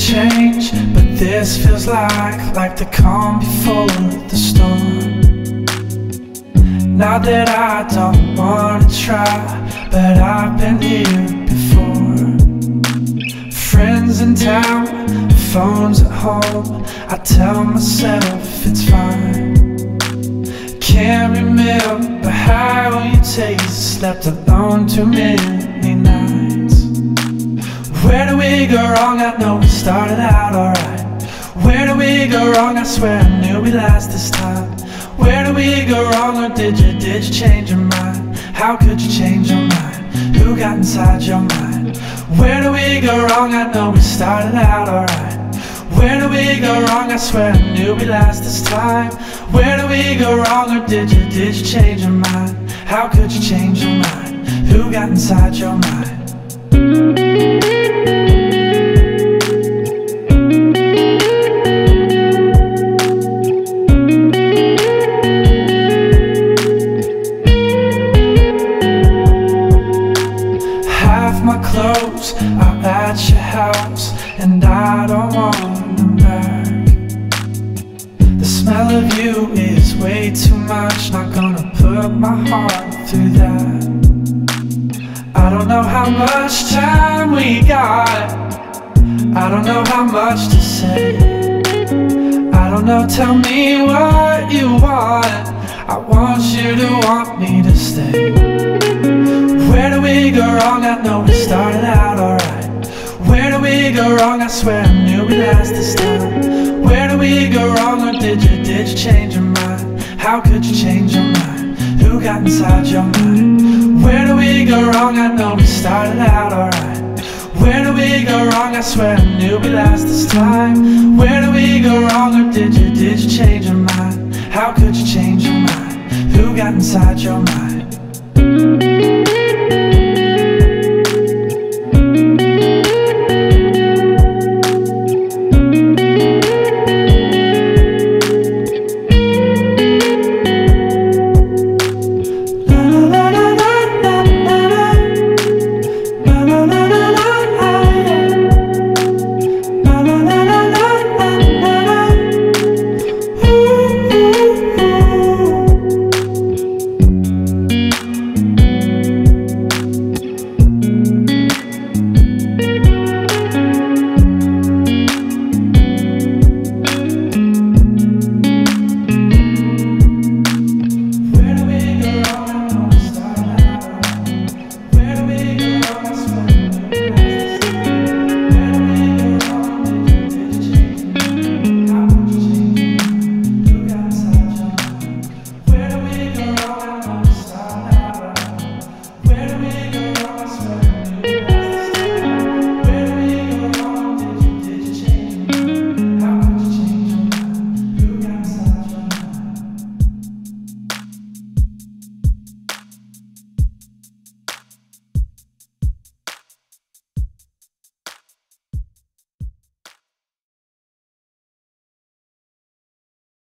change, but this feels like the calm before the storm. Not that I don't wanna try, but I've been here before. Friends in town, phones at home, I tell myself it's fine. Can't remember how you taste, slept alone too many nights. Where do we go wrong? I know we started out alright. Where do we go wrong? I swear I knew we'd last this time. Where do we go wrong, or did you change your mind? How could you change your mind? Who got inside your mind? Where do we go wrong? I know we started out alright. Where do we go wrong? I swear I knew we'd last this time. Where do we go wrong, or did you change your mind? How could you change your mind? Who got inside your mind? My clothes are at your house, and I don't want them back. The smell of you is way too much, not gonna put my heart through that. I don't know how much time we got, I don't know how much to say. I don't know, tell me what you want, I want you to want me to stay. Where do we go wrong? I know we started out alright. Where do we go wrong? I swear I knew we'd last this time. Where do we go wrong, or did you change your mind? How could you change your mind? Who got inside your mind? Where do we go wrong? I know we started out alright. Where do we go wrong? I swear I knew we'd last this time. Where do we go wrong, or did you change your mind? How could you change your mind? Who got inside your mind?